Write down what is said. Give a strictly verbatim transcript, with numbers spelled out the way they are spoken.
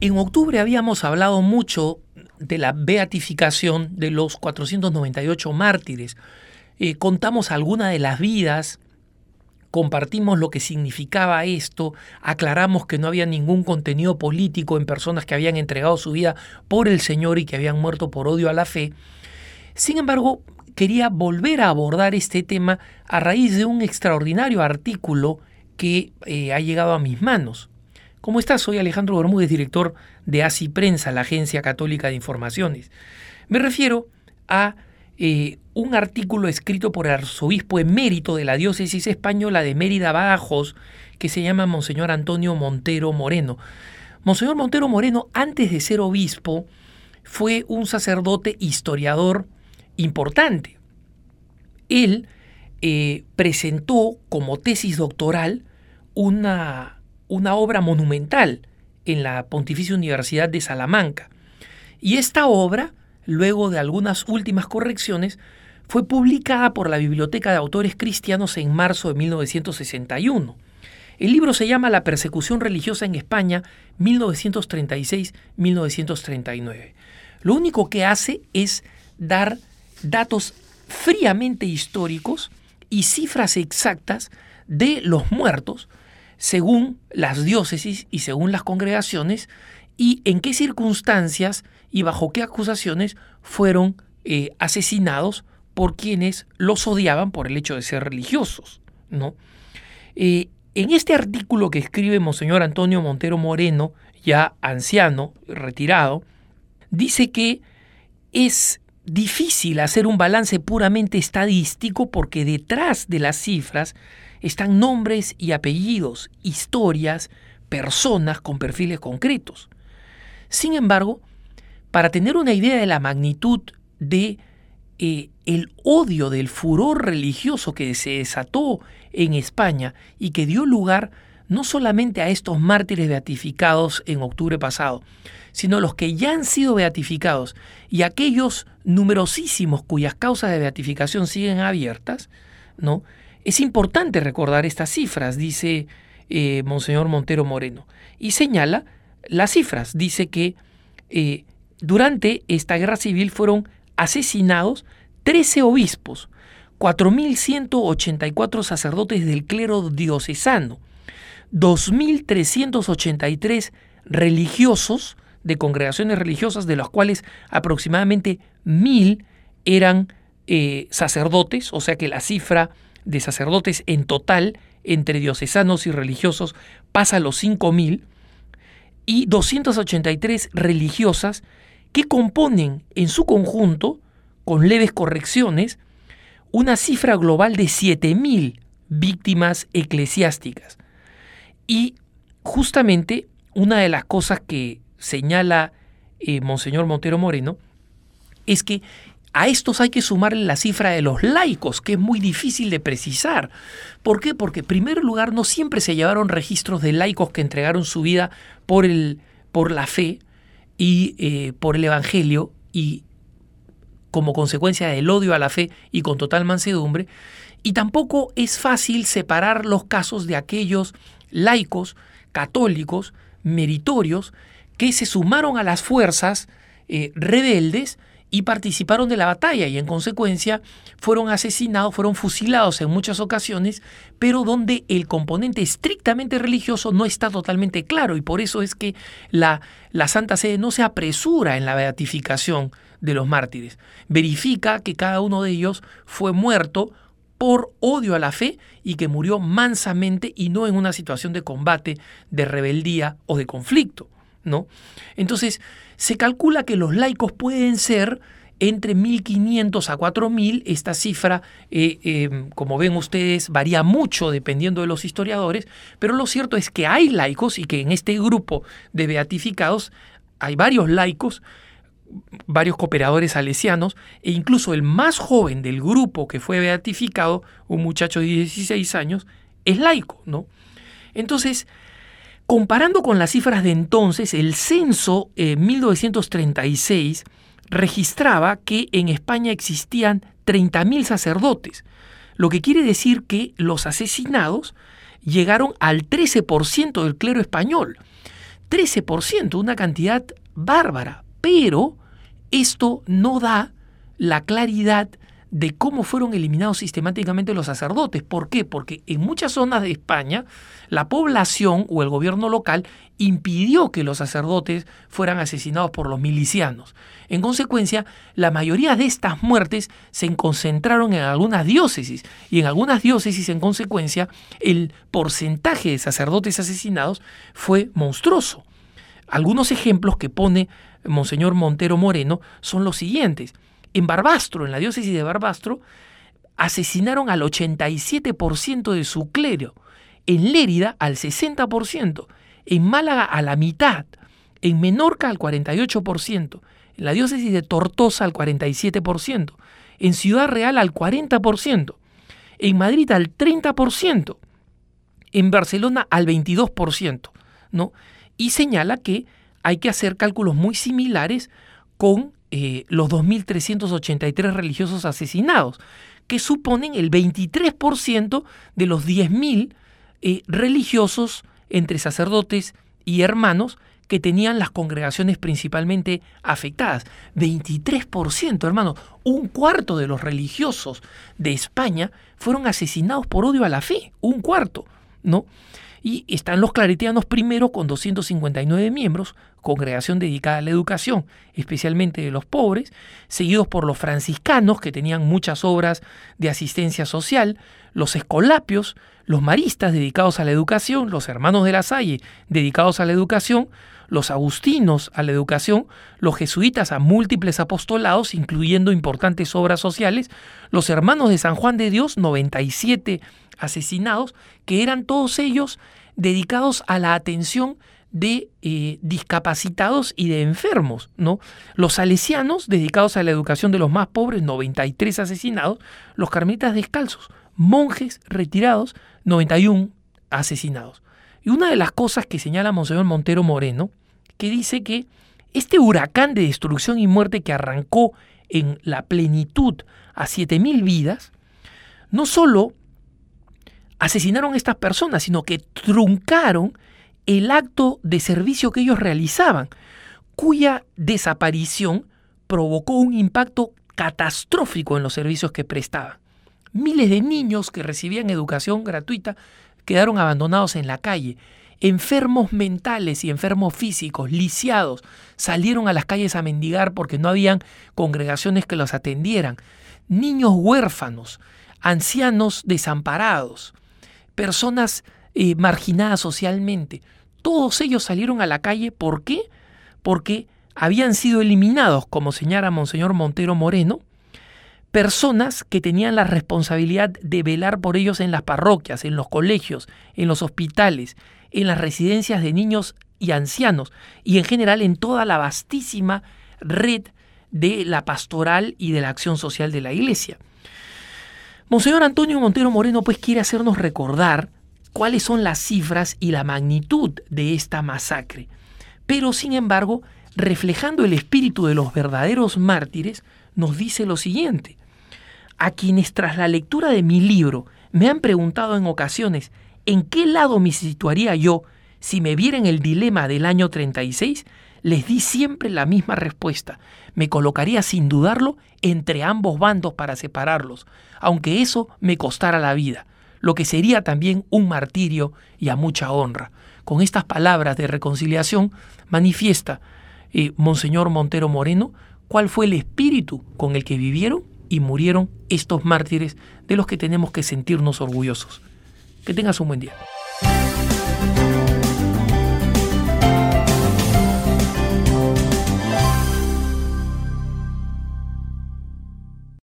En octubre habíamos hablado mucho de la beatificación de los cuatrocientos noventa y ocho mártires. Eh, contamos algunas de las vidas, compartimos lo que significaba esto, aclaramos que no había ningún contenido político en personas que habían entregado su vida por el Señor y que habían muerto por odio a la fe. Sin embargo, quería volver a abordar este tema a raíz de un extraordinario artículo que eh, ha llegado a mis manos. ¿Cómo estás? Soy Alejandro Bermúdez, director de A C I Prensa, la Agencia Católica de Informaciones. Me refiero a eh, un artículo escrito por el arzobispo emérito de la diócesis española de Mérida Badajoz, que se llama Monseñor Antonio Montero Moreno. Monseñor Montero Moreno, antes de ser obispo, fue un sacerdote historiador importante. Él eh, presentó como tesis doctoral una... una obra monumental en la Pontificia Universidad de Salamanca. Y esta obra, luego de algunas últimas correcciones, fue publicada por la Biblioteca de Autores Cristianos en marzo de mil novecientos sesenta y uno. El libro se llama La persecución religiosa en España, mil novecientos treinta y seis a mil novecientos treinta y nueve. Lo único que hace es dar datos fríamente históricos y cifras exactas de los muertos según las diócesis y según las congregaciones, y en qué circunstancias y bajo qué acusaciones fueron eh, asesinados por quienes los odiaban por el hecho de ser religiosos, ¿no? Eh, en este artículo que escribe Monseñor Antonio Montero Moreno, ya anciano, retirado, dice que es difícil hacer un balance puramente estadístico porque detrás de las cifras están nombres y apellidos, historias, personas con perfiles concretos. Sin embargo, para tener una idea de la magnitud de eh, el odio, del furor religioso que se desató en España y que dio lugar no solamente a estos mártires beatificados en octubre pasado, sino los que ya han sido beatificados y aquellos numerosísimos cuyas causas de beatificación siguen abiertas, ¿no? Es importante recordar estas cifras, dice eh, Monseñor Montero Moreno, y señala las cifras. Dice que eh, durante esta guerra civil fueron asesinados trece obispos, cuatro mil ciento ochenta y cuatro sacerdotes del clero diocesano, dos mil trescientos ochenta y tres religiosos de congregaciones religiosas, de los cuales aproximadamente mil eran eh, sacerdotes, o sea que la cifra de sacerdotes en total entre diocesanos y religiosos pasa a los cinco mil, y doscientas ochenta y tres religiosas que componen en su conjunto, con leves correcciones, una cifra global de siete mil víctimas eclesiásticas. Y justamente una de las cosas que señala eh, Monseñor Montero Moreno es que a estos hay que sumarle la cifra de los laicos, que es muy difícil de precisar. ¿Por qué? Porque en primer lugar no siempre se llevaron registros de laicos que entregaron su vida por, el, por la fe y eh, por el Evangelio y como consecuencia del odio a la fe y con total mansedumbre. Y tampoco es fácil separar los casos de aquellos laicos católicos meritorios que se sumaron a las fuerzas eh, rebeldes y participaron de la batalla y en consecuencia fueron asesinados, fueron fusilados en muchas ocasiones, pero donde el componente estrictamente religioso no está totalmente claro, y por eso es que la, la Santa Sede no se apresura en la beatificación de los mártires. Verifica que cada uno de ellos fue muerto por odio a la fe y que murió mansamente y no en una situación de combate, de rebeldía o de conflicto, ¿no? Entonces, se calcula que los laicos pueden ser entre mil quinientos a cuatro mil. Esta cifra, eh, eh, como ven ustedes, varía mucho dependiendo de los historiadores, pero lo cierto es que hay laicos y que en este grupo de beatificados hay varios laicos, varios cooperadores salesianos, e incluso el más joven del grupo que fue beatificado, un muchacho de dieciséis años, es laico, ¿no? Entonces, comparando con las cifras de entonces, el censo en eh, mil novecientos treinta y seis registraba que en España existían treinta mil sacerdotes, lo que quiere decir que los asesinados llegaron al trece por ciento del clero español. trece por ciento, una cantidad bárbara. Pero esto no da la claridad de cómo fueron eliminados sistemáticamente los sacerdotes. ¿Por qué? Porque en muchas zonas de España la población o el gobierno local impidió que los sacerdotes fueran asesinados por los milicianos. En consecuencia, la mayoría de estas muertes se concentraron en algunas diócesis, y en algunas diócesis, en consecuencia, el porcentaje de sacerdotes asesinados fue monstruoso. Algunos ejemplos que pone Monseñor Montero Moreno son los siguientes. En Barbastro, en la diócesis de Barbastro, asesinaron al ochenta y siete por ciento de su clero, en Lérida al sesenta por ciento, en Málaga a la mitad, en Menorca al cuarenta y ocho por ciento, en la diócesis de Tortosa al cuarenta y siete por ciento, en Ciudad Real al cuarenta por ciento, en Madrid al treinta por ciento, en Barcelona al veintidós por ciento, ¿no? Y señala que hay que hacer cálculos muy similares con eh, los dos mil trescientos ochenta y tres religiosos asesinados, que suponen el veintitrés por ciento de los diez mil eh, religiosos entre sacerdotes y hermanos que tenían las congregaciones principalmente afectadas. veintitrés por ciento, hermanos, un cuarto de los religiosos de España fueron asesinados por odio a la fe, un cuarto, ¿no? Y están los claretianos primero con doscientos cincuenta y nueve miembros, congregación dedicada a la educación, especialmente de los pobres, seguidos por los franciscanos, que tenían muchas obras de asistencia social, los escolapios, los maristas dedicados a la educación, los hermanos de la Salle dedicados a la educación, los agustinos a la educación, los jesuitas a múltiples apostolados, incluyendo importantes obras sociales, los hermanos de San Juan de Dios, noventa y siete asesinados, que eran todos ellos dedicados a la atención de eh, discapacitados y de enfermos, ¿no? Los salesianos, dedicados a la educación de los más pobres, noventa y tres asesinados. Los carmelitas descalzos, monjes retirados, noventa y uno asesinados. Y una de las cosas que señala Monseñor Montero Moreno, que dice que este huracán de destrucción y muerte que arrancó en la plenitud a siete mil vidas, no solo asesinaron a estas personas, sino que truncaron el acto de servicio que ellos realizaban, cuya desaparición provocó un impacto catastrófico en los servicios que prestaban. Miles de niños que recibían educación gratuita quedaron abandonados en la calle. Enfermos mentales y enfermos físicos, lisiados, salieron a las calles a mendigar porque no habían congregaciones que los atendieran. Niños huérfanos, ancianos desamparados, personas eh, marginadas socialmente, todos ellos salieron a la calle. ¿Por qué? Porque habían sido eliminados, como señala Monseñor Montero Moreno, personas que tenían la responsabilidad de velar por ellos en las parroquias, en los colegios, en los hospitales, en las residencias de niños y ancianos, y en general en toda la vastísima red de la pastoral y de la acción social de la Iglesia. Monseñor Antonio Montero Moreno pues quiere hacernos recordar cuáles son las cifras y la magnitud de esta masacre, pero sin embargo, reflejando el espíritu de los verdaderos mártires, nos dice lo siguiente: a quienes tras la lectura de mi libro me han preguntado en ocasiones en qué lado me situaría yo si me viera en el dilema del año treinta y seis, les di siempre la misma respuesta: me colocaría sin dudarlo entre ambos bandos para separarlos, aunque eso me costara la vida, lo que sería también un martirio y a mucha honra. Con estas palabras de reconciliación manifiesta eh, Monseñor Montero Moreno cuál fue el espíritu con el que vivieron y murieron estos mártires de los que tenemos que sentirnos orgullosos. Que tengas un buen día.